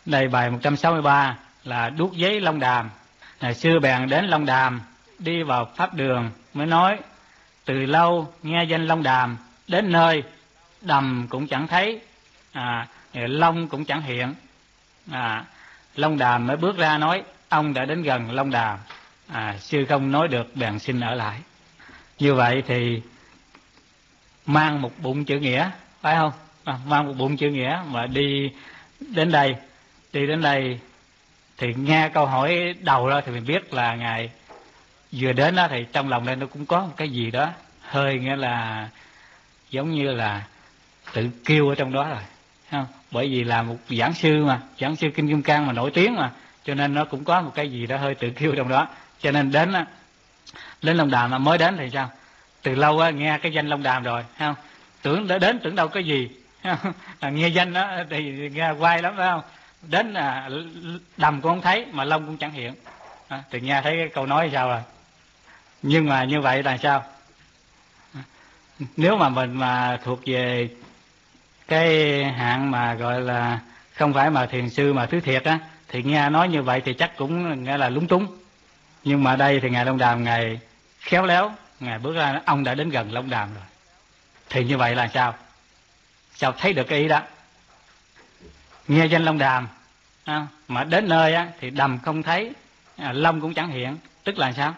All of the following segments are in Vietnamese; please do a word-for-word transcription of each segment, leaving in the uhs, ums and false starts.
Đây bài một trăm sáu mươi ba là đuốc giấy Long Đàm. Ngày xưa bèn đến Long Đàm, đi vào pháp đường mới nói: từ lâu nghe danh Long Đàm, đến nơi đầm cũng chẳng thấy, à, long cũng chẳng hiện. À, Long Đàm mới bước ra nói: ông đã đến gần Long Đàm, à, sư không nói được bèn xin ở lại. Như vậy thì mang một bụng chữ nghĩa, phải không? À, mang một bụng chữ nghĩa mà đi đến đây, đi đến đây thì nghe câu hỏi đầu đó thì mình biết là ngài vừa đến đó thì trong lòng đây nó cũng có một cái gì đó hơi, nghĩa là giống như là tự kiêu ở trong đó rồi, không? Bởi vì là một giảng sư mà, giảng sư Kinh Kim Cang mà nổi tiếng mà, cho nên nó cũng có một cái gì đó hơi tự kiêu trong đó. Cho nên đến đến Long Đàm mà mới đến thì sao? Từ lâu á, nghe cái danh Long Đàm rồi, không? Tưởng đã đến tưởng đâu có gì, à, nghe danh đó thì nghe quay lắm, phải không? Đến à, đầm cũng không thấy mà long cũng chẳng hiện, à, thì nghe thấy cái câu nói sao rồi. Nhưng mà như vậy là sao? Nếu mà mình mà thuộc về cái hạng mà gọi là không phải mà thiền sư mà thứ thiệt á, thì nghe nói như vậy thì chắc cũng nghe là lúng túng. Nhưng mà đây thì ngài Long Đàm ngài khéo léo, ngài bước ra ông đã đến gần Long Đàm rồi. Thì như vậy là sao? Sao thấy được cái ý đó? Nghe danh Long Đàm à, mà đến nơi á, thì đầm không thấy, à, long cũng chẳng hiện. Tức là sao?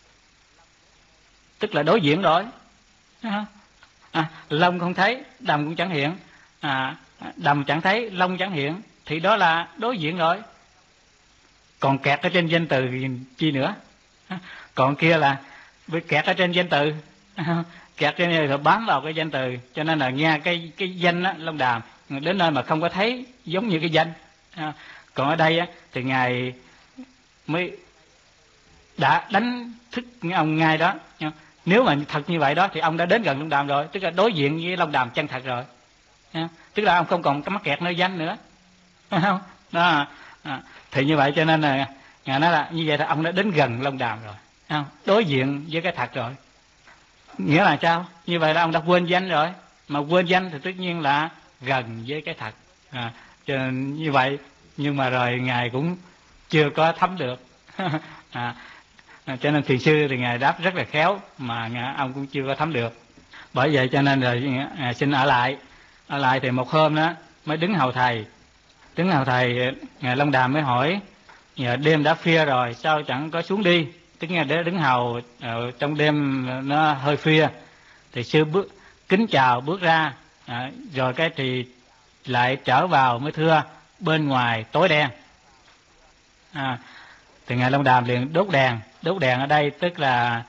Tức là đối diện rồi, à, à, long không thấy, đầm cũng chẳng hiện, à, đầm chẳng thấy, long chẳng hiện, thì đó là đối diện rồi. Còn kẹt ở trên danh từ chi nữa? À, còn kia là bị kẹt ở trên danh từ, à, kẹt trên này rồi bám vào cái danh từ, cho nên là nghe cái cái danh á, Long Đàm, đến nơi mà không có thấy giống như cái danh. À, còn ở đây á, thì ngài mới đã đánh thức ông ngay đó. Nếu mà thật như vậy đó thì ông đã đến gần Long Đàm rồi, tức là đối diện với Long Đàm chân thật rồi. À, tức là ông không còn cái mắc kẹt nơi danh nữa, phải không? Đó, à, thì như vậy cho nên là ngài nói là như vậy là ông đã đến gần Long Đàm rồi, không? Đối diện với cái thật rồi. Nghĩa là sao? Như vậy là ông đã quên danh rồi, mà quên danh thì tất nhiên là gần với cái thật. À, cho nên như vậy, nhưng mà rồi ngài cũng chưa có thấm được. à, cho nên thiền sư thì ngài đáp rất là khéo, mà ngài, ông cũng chưa có thấm được. Bởi vậy cho nên rồi ngài xin ở lại. Ở lại thì một hôm đó mới đứng hầu thầy. Đứng hầu thầy, ngài Long Đàm mới hỏi: giờ đêm đã khuya rồi sao chẳng có xuống đi? Tức là để đứng hầu trong đêm nó hơi khuya. Thì sư bước kính chào bước ra, à, rồi cái thì lại trở vào mới thưa: bên ngoài tối đen. À, thì ngài Long Đàm liền đốt đèn. Đốt đèn ở đây tức là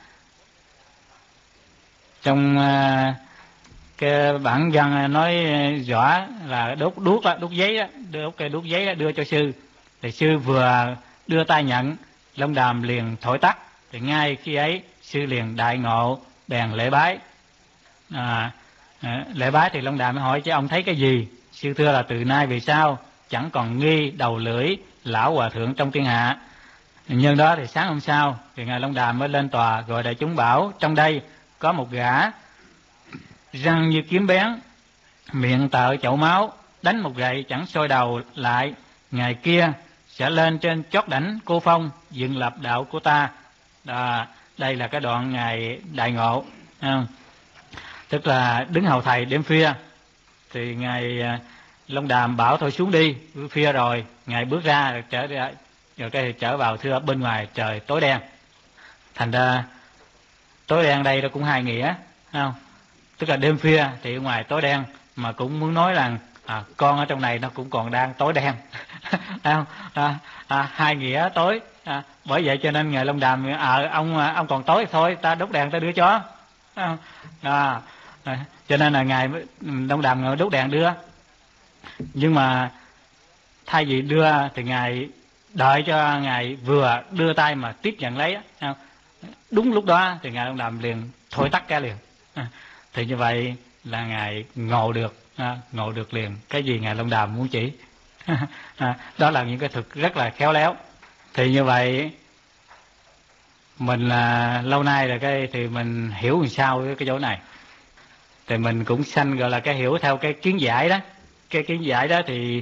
trong uh, cái bản văn nói rõ là đốt đuốc đó, đốt giấy đó, đốt cái đuốc giấy đó đưa cho sư. Thì sư vừa đưa tay nhận, Long Đàm liền thổi tắt. Thì ngay khi ấy sư liền đại ngộ, bèn lễ bái. À, à, lễ bái thì Long Đàm mới hỏi: chứ ông thấy cái gì? Sư thưa là: từ nay về sau chẳng còn nghi đầu lưỡi lão hòa thượng trong thiên hạ. Nhân đó thì sáng hôm sau thì ngài Long Đàm mới lên tòa gọi đại chúng bảo: trong đây có một gã răng như kiếm bén, miệng tợ chậu máu, đánh một gậy chẳng soi đầu lại. Ngày kia sẽ lên trên chót đảnh Cô Phong, dựng lập đạo của ta. À, đây là cái đoạn ngài đại ngộ. À, tức là đứng hầu thầy đêm khuya thì ngài Long Đàm bảo thôi xuống đi, khuya rồi. Ngài bước ra rồi trở ra, rồi cái trở vào thưa: bên ngoài trời tối đen. Thành ra tối đen đây nó cũng hai nghĩa, không? Tức là đêm khuya thì ở ngoài tối đen, mà cũng muốn nói rằng à, con ở trong này nó cũng còn đang tối đen. Không? À, à, hai nghĩa tối. À, bởi vậy cho nên ngài Long Đàm: à, ông ông còn tối thôi, ta đốt đèn ta đưa cho. À, à, cho nên là ngài Long Đàm đốt đèn đưa. Nhưng mà thay vì đưa thì ngài đợi cho ngài vừa đưa tay mà tiếp nhận lấy. Không? Đúng lúc đó thì ngài Long Đàm liền thôi tắt cái liền. À, thì như vậy là ngài ngộ được, à, ngộ được liền cái gì ngài Long Đàm muốn chỉ. À, đó là những cái thực rất là khéo léo. Thì như vậy mình là lâu nay rồi cái thì mình hiểu làm sao cái chỗ này. Thì mình cũng sanh gọi là cái hiểu theo cái kiến giải đó. Cái kiến giải đó thì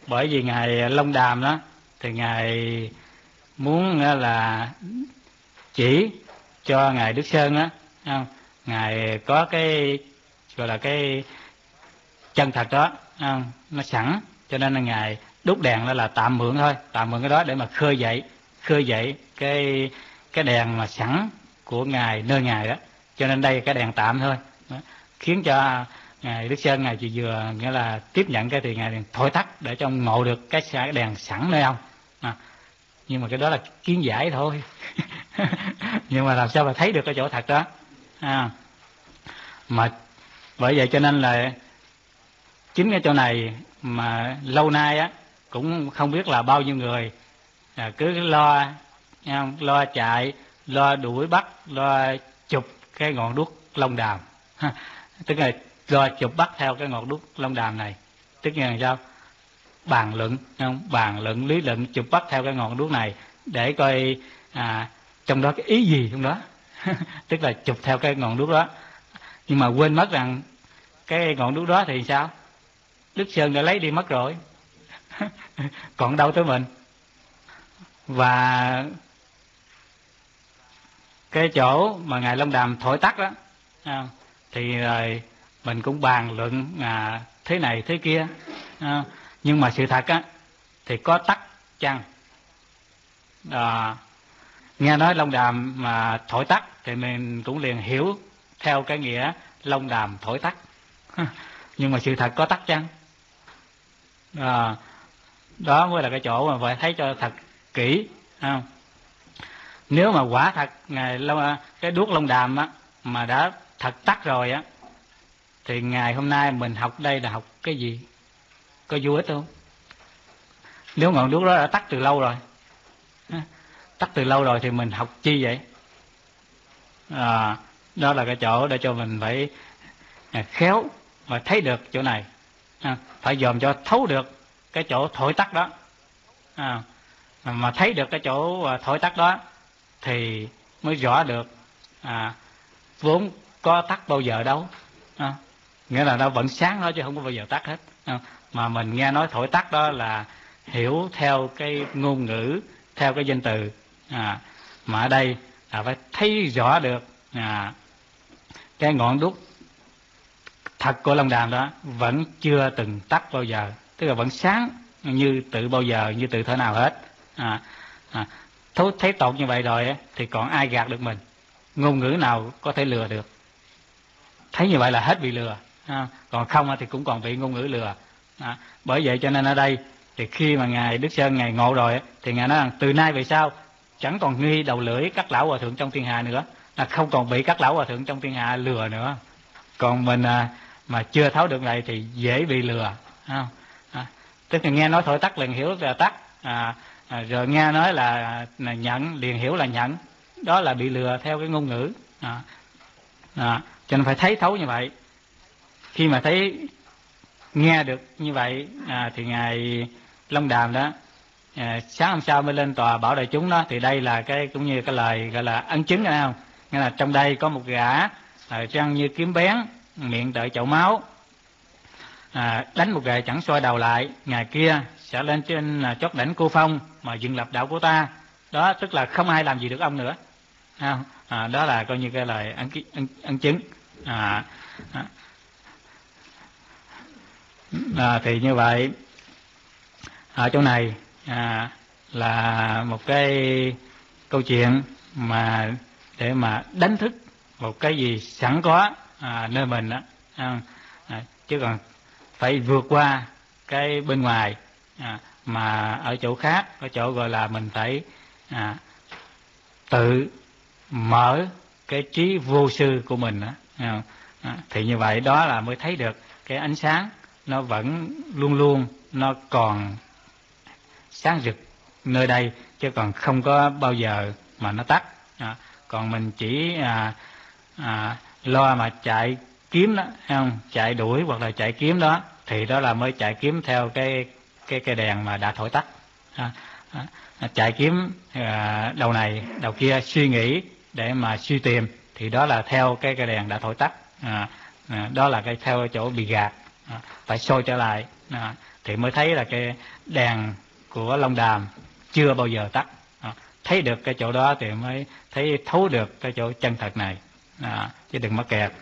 bởi vì ngài Long Đàm đó thì ngài muốn là chỉ cho ngài Đức Sơn á, không? Ngài có cái gọi là cái chân thật đó, không? Nó sẵn, cho nên là ngài đốt đèn đó là tạm mượn thôi, tạm mượn cái đó để mà khơi dậy khơi dậy cái cái đèn mà sẵn của ngài nơi ngài đó, cho nên đây là cái đèn tạm thôi đó. Khiến cho ngài Đức Sơn ngài chỉ vừa nghĩa là tiếp nhận cái thì ngài thổi tắt để cho ông ngộ được cái đèn sẵn nơi ông à. Nhưng mà cái đó là kiến giải thôi nhưng mà làm sao mà thấy được cái chỗ thật đó à. Mà bởi vậy cho nên là chính cái chỗ này mà lâu nay á cũng không biết là bao nhiêu người à, cứ lo không? Lo chạy, lo đuổi bắt, lo chụp cái ngọn đuốc Long Đàm tức là lo chụp bắt theo cái ngọn đuốc Long Đàm này, tức là sao? Bàn luận, không? Bàn luận lý luận chụp bắt theo cái ngọn đuốc này để coi à, trong đó cái ý gì trong đó tức là chụp theo cái ngọn đuốc đó, nhưng mà quên mất rằng cái ngọn đuốc đó thì sao? Đức Sơn đã lấy đi mất rồi còn đâu tới mình. Và cái chỗ mà ngài Long Đàm thổi tắt đó à, thì rồi mình cũng bàn luận à, thế này thế kia à, nhưng mà sự thật á thì có tắt chăng à, nghe nói Long Đàm mà thổi tắt thì mình cũng liền hiểu theo cái nghĩa Long Đàm thổi tắt nhưng mà sự thật có tắt chăng à, đó mới là cái chỗ mà phải thấy cho thật kỹ không? Nếu mà quả thật ngài Long, cái đuốc Long Đàm á mà đã thật tắt rồi á thì ngày hôm nay mình học đây là học cái gì, có vô ích không? Nếu ngọn đuốc đó đã tắt từ lâu rồi, tắt từ lâu rồi thì mình học chi vậy à, đó là cái chỗ để cho mình phải khéo và thấy được chỗ này à, phải dòm cho thấu được cái chỗ thổi tắt đó à, mà thấy được cái chỗ thổi tắt đó thì mới rõ được à, vốn có tắt bao giờ đâu à, nghĩa là nó vẫn sáng đó chứ không có bao giờ tắt hết à, mà mình nghe nói thổi tắt đó là hiểu theo cái ngôn ngữ, theo cái danh từ à, mà ở đây là phải thấy rõ được à, cái ngọn đuốc thật của Long Đàm đó vẫn chưa từng tắt bao giờ, tức là vẫn sáng như tự bao giờ, như tự thể nào hết à, à, thấy tột như vậy rồi thì còn ai gạt được mình, ngôn ngữ nào có thể lừa được. Thấy như vậy là hết bị lừa à, còn không thì cũng còn bị ngôn ngữ lừa à, bởi vậy cho nên ở đây thì khi mà ngài Đức Sơn ngài ngộ rồi thì ngài nói rằng từ nay về sau chẳng còn nghi đầu lưỡi các lão hòa thượng trong thiên hạ nữa, là không còn bị các lão hòa thượng trong thiên hạ lừa nữa. Còn mình à, mà chưa thấu được này thì dễ bị lừa à, à, tức là nghe nói thổi tắt liền hiểu là tắt à, à, rồi nghe nói là, là nhận liền hiểu là nhận, đó là bị lừa theo cái ngôn ngữ à, à, cho nên phải thấy thấu như vậy. Khi mà thấy nghe được như vậy à, thì ngài Long Đàm đó à, sáng hôm sau mới lên tòa bảo đại chúng đó, thì đây là cái cũng như cái lời gọi là ấn chứng, phải không? Nghĩa là trong đây có một gã à, răng như kiếm bén, miệng đợi chậu máu à, đánh một gậy chẳng xoay đầu lại, ngày kia sẽ lên trên à, chót đỉnh Cô Phong mà dựng lập đạo của ta, đó tức là không ai làm gì được ông nữa à, à, đó là coi như cái lời ấn, ấn, ấn chứng à, à. À, thì như vậy ở chỗ này à, là một cái câu chuyện mà để mà đánh thức một cái gì sẵn có à, nơi mình đó à, à, chứ còn phải vượt qua cái bên ngoài à, mà ở chỗ khác, ở chỗ gọi là mình phải à, tự mở cái trí vô sư của mình đó, à, à, thì như vậy đó là mới thấy được cái ánh sáng nó vẫn luôn luôn nó còn sáng rực nơi đây, chứ còn không có bao giờ mà nó tắt à, còn mình chỉ à, à, lo mà chạy kiếm đó, không chạy đuổi hoặc là chạy kiếm đó thì đó là mới chạy kiếm theo cái cái cái đèn mà đã thổi tắt à, à, chạy kiếm à, đầu này đầu kia suy nghĩ để mà suy tìm thì đó là theo cái cái đèn đã thổi tắt à, à, đó là cái theo chỗ bị gạt à, phải soi trở lại à, thì mới thấy là cái đèn của Long Đàm chưa bao giờ tắt. À, thấy được cái chỗ đó thì mới thấy thấu được cái chỗ chân thật này, à, chứ đừng mắc kẹt.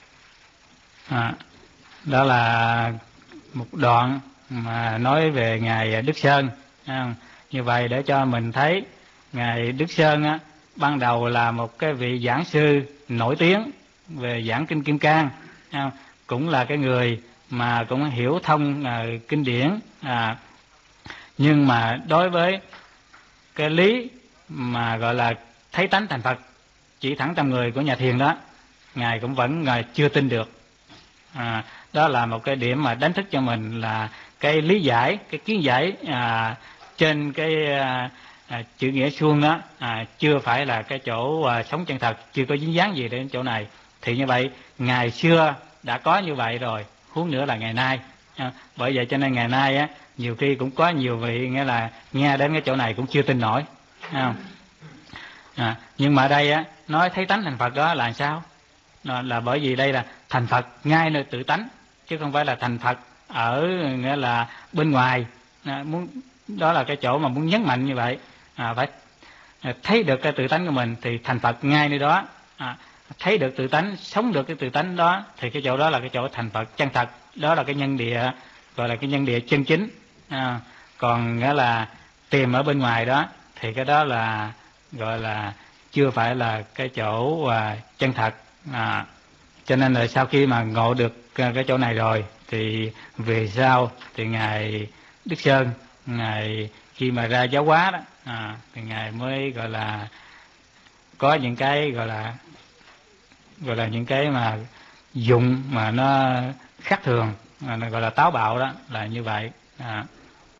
À, đó là một đoạn mà nói về ngài Đức Sơn. À, như vậy để cho mình thấy ngài Đức Sơn á, ban đầu là một cái vị giảng sư nổi tiếng về giảng kinh Kim Cang, à, cũng là cái người mà cũng hiểu thông à, kinh điển, à, nhưng mà đối với cái lý mà gọi là thấy tánh thành Phật chỉ thẳng trong người của nhà thiền đó, ngài cũng vẫn ngài chưa tin được. À, đó là một cái điểm mà đánh thức cho mình là cái lý giải, cái kiến giải à, trên cái à, à, chữ nghĩa suông đó à, chưa phải là cái chỗ à, sống chân thật, chưa có dính dáng gì đến chỗ này. Thì như vậy ngày xưa đã có như vậy rồi, huống nữa là ngày nay. À, bởi vậy cho nên ngày nay á, nhiều khi cũng có nhiều vị nghĩa là nghe đến cái chỗ này cũng chưa tin nổi. À, à, nhưng mà ở đây á, nói thấy tánh thành Phật đó là sao? Đó là bởi vì đây là thành Phật ngay nơi tự tánh, chứ không phải là thành Phật ở nghĩa là bên ngoài. À, muốn đó là cái chỗ mà muốn nhấn mạnh như vậy. À, phải thấy được cái tự tánh của mình thì thành Phật ngay nơi đó. À, thấy được tự tánh, sống được cái tự tánh đó thì cái chỗ đó là cái chỗ thành Phật chân thật. Đó là cái nhân địa, gọi là cái nhân địa chân chính. À, còn nghĩa là tìm ở bên ngoài đó thì cái đó là gọi là chưa phải là cái chỗ à, chân thật. À, cho nên là sau khi mà ngộ được cái chỗ này rồi thì về sau thì ngài Đức Sơn, ngài khi mà ra giáo hóa đó, à, thì ngài mới gọi là có những cái gọi là gọi là những cái mà dụng mà nó khác thường, mà nó gọi là táo bạo đó, là như vậy. À,